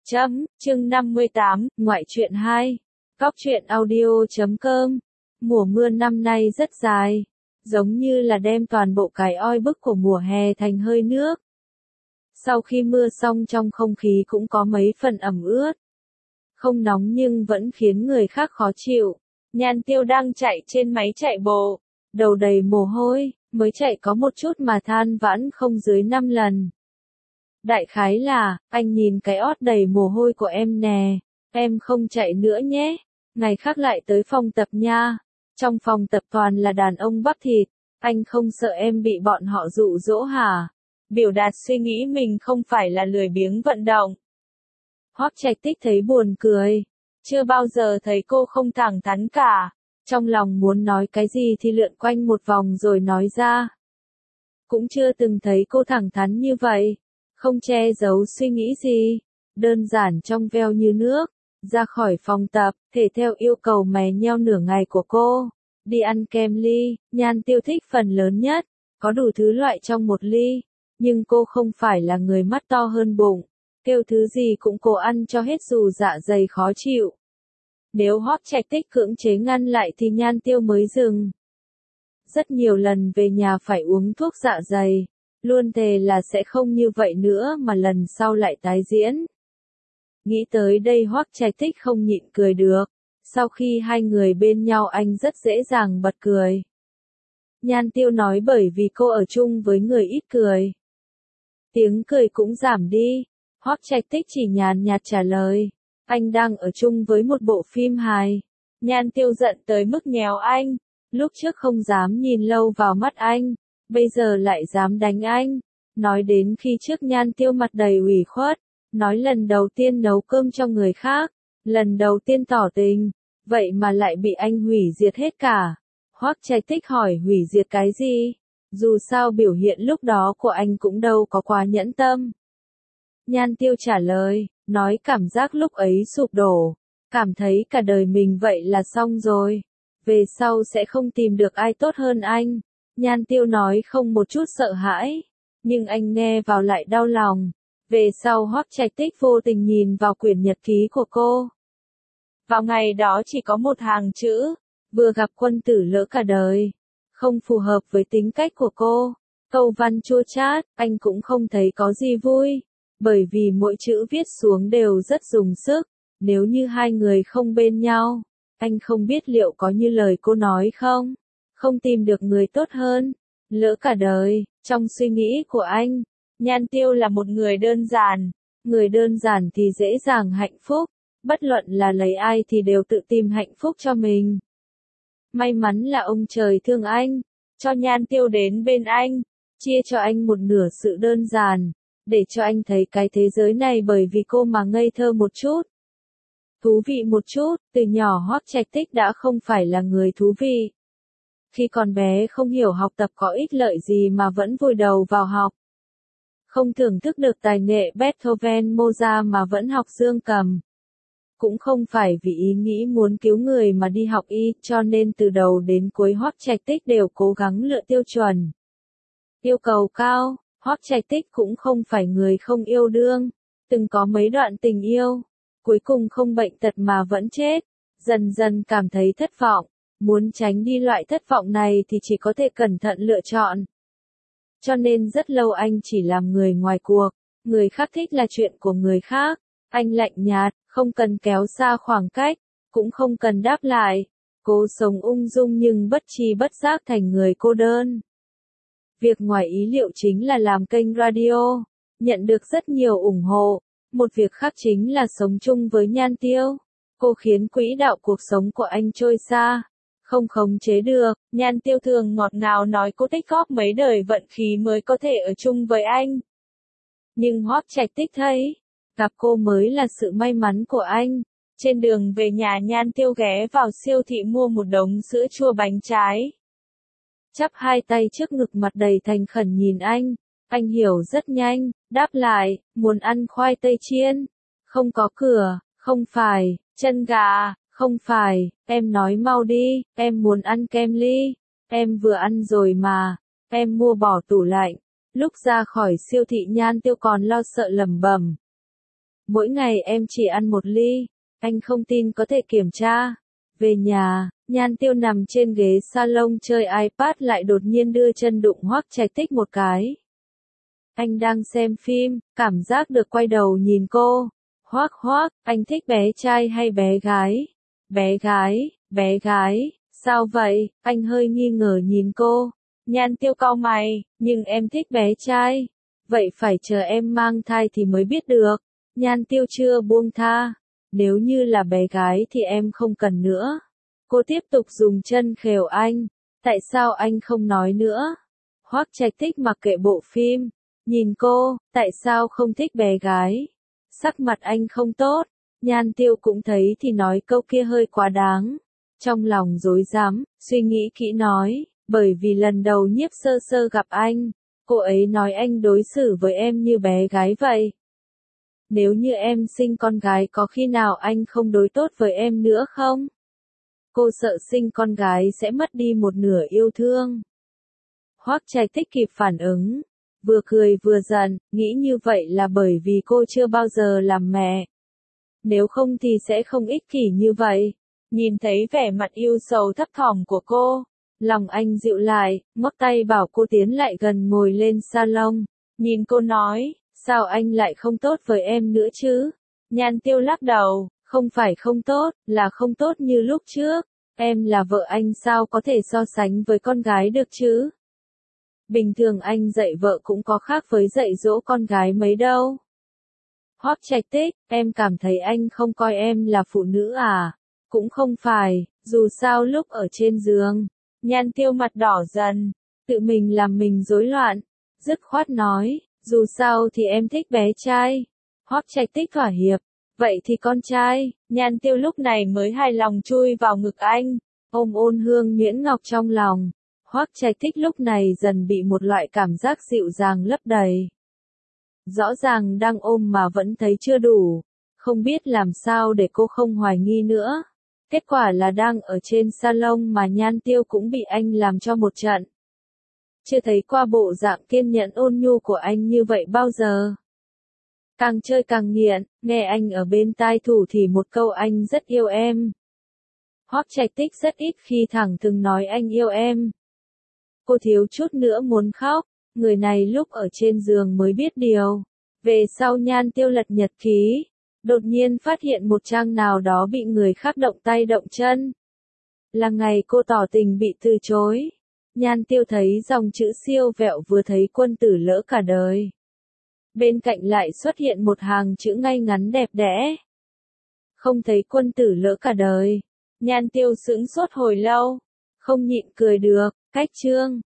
Chương 58, Ngoại truyện 2. Góc truyện audio.com. Mùa mưa năm nay rất dài, giống như là đem toàn bộ cái oi bức của mùa hè thành hơi nước. Sau khi mưa xong trong không khí cũng có mấy phần ẩm ướt. Không nóng nhưng vẫn khiến người khác khó chịu. Nhan Tiêu đang chạy trên máy chạy bộ, đầu đầy mồ hôi, mới chạy có một chút mà than vãn không dưới 5 lần. Đại khái là, anh nhìn cái ót đầy mồ hôi của em nè, em không chạy nữa nhé, ngày khác lại tới phòng tập nha. Trong phòng tập toàn là đàn ông bắp thịt, anh không sợ em bị bọn họ dụ dỗ hả? Biểu đạt suy nghĩ mình không phải là lười biếng vận động. Hoắc Trạch Tích thấy buồn cười, chưa bao giờ thấy cô không thẳng thắn cả, trong lòng muốn nói cái gì thì lượn quanh một vòng rồi nói ra. Cũng chưa từng thấy cô thẳng thắn như vậy, không che giấu suy nghĩ gì, đơn giản trong veo như nước, ra khỏi phòng tập, thể theo yêu cầu mè nheo nửa ngày của cô, đi ăn kem ly. Nhan Tiêu thích phần lớn nhất, có đủ thứ loại trong một ly, nhưng cô không phải là người mắt to hơn bụng, kêu thứ gì cũng cố ăn cho hết dù dạ dày khó chịu. Nếu Hoắc Trạch Tích cưỡng chế ngăn lại thì Nhan Tiêu mới dừng. Rất nhiều lần về nhà phải uống thuốc dạ dày, luôn thề là sẽ không như vậy nữa mà lần sau lại tái diễn. Nghĩ tới đây Hoắc Trạch Tích không nhịn cười được, sau khi hai người bên nhau anh rất dễ dàng bật cười. Nhan Tiêu nói bởi vì cô ở chung với người ít cười. Tiếng cười cũng giảm đi, Hoắc Trạch Tích chỉ nhàn nhạt trả lời, anh đang ở chung với một bộ phim hài. Nhan Tiêu giận tới mức nhéo anh, lúc trước không dám nhìn lâu vào mắt anh, bây giờ lại dám đánh anh. Nói đến khi trước Nhan Tiêu mặt đầy ủy khuất, nói lần đầu tiên nấu cơm cho người khác, lần đầu tiên tỏ tình, vậy mà lại bị anh hủy diệt hết cả. Hoắc Trạch Tích hỏi hủy diệt cái gì? Dù sao biểu hiện lúc đó của anh cũng đâu có quá nhẫn tâm. Nhan Tiêu trả lời, nói cảm giác lúc ấy sụp đổ, cảm thấy cả đời mình vậy là xong rồi, về sau sẽ không tìm được ai tốt hơn anh. Nhan Tiêu nói không một chút sợ hãi, nhưng anh nghe vào lại đau lòng. Về sau Hoắc Trạch Tích vô tình nhìn vào quyển nhật ký của cô. Vào ngày đó chỉ có một hàng chữ, vừa gặp quân tử lỡ cả đời, không phù hợp với tính cách của cô. Câu văn chua chát, anh cũng không thấy có gì vui, bởi vì mỗi chữ viết xuống đều rất dùng sức. Nếu như hai người không bên nhau, anh không biết liệu có như lời cô nói không? Không tìm được người tốt hơn, lỡ cả đời. Trong suy nghĩ của anh, Nhan Tiêu là một người đơn giản. Người đơn giản thì dễ dàng hạnh phúc, bất luận là lấy ai thì đều tự tìm hạnh phúc cho mình. May mắn là ông trời thương anh, cho Nhan Tiêu đến bên anh, chia cho anh một nửa sự đơn giản, để cho anh thấy cái thế giới này bởi vì cô mà ngây thơ một chút. Thú vị một chút, từ nhỏ Hoắc Trạch Tích đã không phải là người thú vị. Khi còn bé không hiểu học tập có ích lợi gì mà vẫn vùi đầu vào học. Không thưởng thức được tài nghệ Beethoven Mozart mà vẫn học dương cầm. Cũng không phải vì ý nghĩ muốn cứu người mà đi học y, cho nên từ đầu đến cuối Hoắc Trạch Tích đều cố gắng lựa tiêu chuẩn. Yêu cầu cao, Hoắc Trạch Tích cũng không phải người không yêu đương, từng có mấy đoạn tình yêu, cuối cùng không bệnh tật mà vẫn chết, dần dần cảm thấy thất vọng, muốn tránh đi loại thất vọng này thì chỉ có thể cẩn thận lựa chọn. Cho nên rất lâu anh chỉ làm người ngoài cuộc, người khác thích là chuyện của người khác, anh lạnh nhạt, không cần kéo xa khoảng cách, cũng không cần đáp lại, cố sống ung dung nhưng bất tri bất giác thành người cô đơn. Việc ngoài ý liệu chính là làm kênh radio, nhận được rất nhiều ủng hộ, một việc khác chính là sống chung với Nhan Tiêu. Cô khiến quỹ đạo cuộc sống của anh trôi xa, không khống chế được. Nhan Tiêu thường ngọt ngào nói cô tích góp mấy đời vận khí mới có thể ở chung với anh. Nhưng Hoắc Trạch Tích thấy, gặp cô mới là sự may mắn của anh. Trên đường về nhà Nhan Tiêu ghé vào siêu thị mua một đống sữa chua bánh trái. Chắp hai tay trước ngực mặt đầy thành khẩn nhìn anh hiểu rất nhanh, đáp lại, muốn ăn khoai tây chiên, không có cửa, không phải, chân gà, không phải, em nói mau đi, em muốn ăn kem ly, em vừa ăn rồi mà, em mua bỏ tủ lạnh. Lúc ra khỏi siêu thị Nhan Tiêu còn lo sợ lẩm bẩm. Mỗi ngày em chỉ ăn 1 ly, anh không tin có thể kiểm tra. Về nhà, Nhan Tiêu nằm trên ghế salon chơi iPad lại đột nhiên đưa chân đụng Hoắc Trạch Tích một cái. Anh đang xem phim, cảm giác được quay đầu nhìn cô. Hoắc Hoắc, anh thích bé trai hay bé gái? Bé gái, sao vậy? Anh hơi nghi ngờ nhìn cô. Nhan Tiêu cau mày, nhưng em thích bé trai. Vậy phải chờ em mang thai thì mới biết được. Nhan Tiêu chưa buông tha. Nếu như là bé gái thì em không cần nữa. Cô tiếp tục dùng chân khều anh. Tại sao anh không nói nữa? Hoắc Trạch Tích mặc kệ bộ phim. Nhìn cô, tại sao không thích bé gái? Sắc mặt anh không tốt. Nhan Tiêu cũng thấy thì nói câu kia hơi quá đáng. Trong lòng rối rắm, suy nghĩ kỹ nói, bởi vì lần đầu Nhiếp Sơ Sơ gặp anh, cô ấy nói anh đối xử với em như bé gái vậy. Nếu như em sinh con gái có khi nào anh không đối tốt với em nữa không? Cô sợ sinh con gái sẽ mất đi một nửa yêu thương. Hoắc Trạch Tích kịp phản ứng, vừa cười vừa giận, nghĩ như vậy là bởi vì cô chưa bao giờ làm mẹ. Nếu không thì sẽ không ích kỷ như vậy. Nhìn thấy vẻ mặt yêu sầu thấp thỏm của cô, lòng anh dịu lại, móc tay bảo cô tiến lại gần ngồi lên salon. Nhìn cô nói, sao anh lại không tốt với em nữa chứ? Nhan Tiêu lắc đầu, không phải không tốt, là không tốt như lúc trước. Em là vợ anh sao có thể so sánh với con gái được chứ? Bình thường anh dạy vợ cũng có khác với dạy dỗ con gái mấy đâu. Hoắc Trạch Tích, em cảm thấy anh không coi em là phụ nữ à? Cũng không phải, dù sao lúc ở trên giường. Nhan Tiêu mặt đỏ dần, tự mình làm mình rối loạn, dứt khoát nói, dù sao thì em thích bé trai. Hoắc Trạch Tích thỏa hiệp, vậy thì con trai. Nhan Tiêu lúc này mới hài lòng chui vào ngực anh, ôm ôn hương nhuyễn ngọc trong lòng. Hoắc Trạch Tích lúc này dần bị một loại cảm giác dịu dàng lấp đầy. Rõ ràng đang ôm mà vẫn thấy chưa đủ, không biết làm sao để cô không hoài nghi nữa. Kết quả là đang ở trên salon mà Nhan Tiêu cũng bị anh làm cho một trận. Chưa thấy qua bộ dạng kiên nhẫn ôn nhu của anh như vậy bao giờ. Càng chơi càng nghiện, nghe anh ở bên tai thủ thì một câu anh rất yêu em. Hoắc Trạch Tích rất ít khi thẳng thừng nói anh yêu em. Cô thiếu chút nữa muốn khóc, người này lúc ở trên giường mới biết điều. Về sau Nhan Tiêu lật nhật ký, đột nhiên phát hiện một trang nào đó bị người khác động tay động chân. Là ngày cô tỏ tình bị từ chối. Nhan Tiêu thấy dòng chữ siêu vẹo vừa thấy quân tử lỡ cả đời. Bên cạnh lại xuất hiện một hàng chữ ngay ngắn đẹp đẽ. Không thấy quân tử lỡ cả đời. Nhan Tiêu sững sốt hồi lâu, không nhịn cười được, cách chương.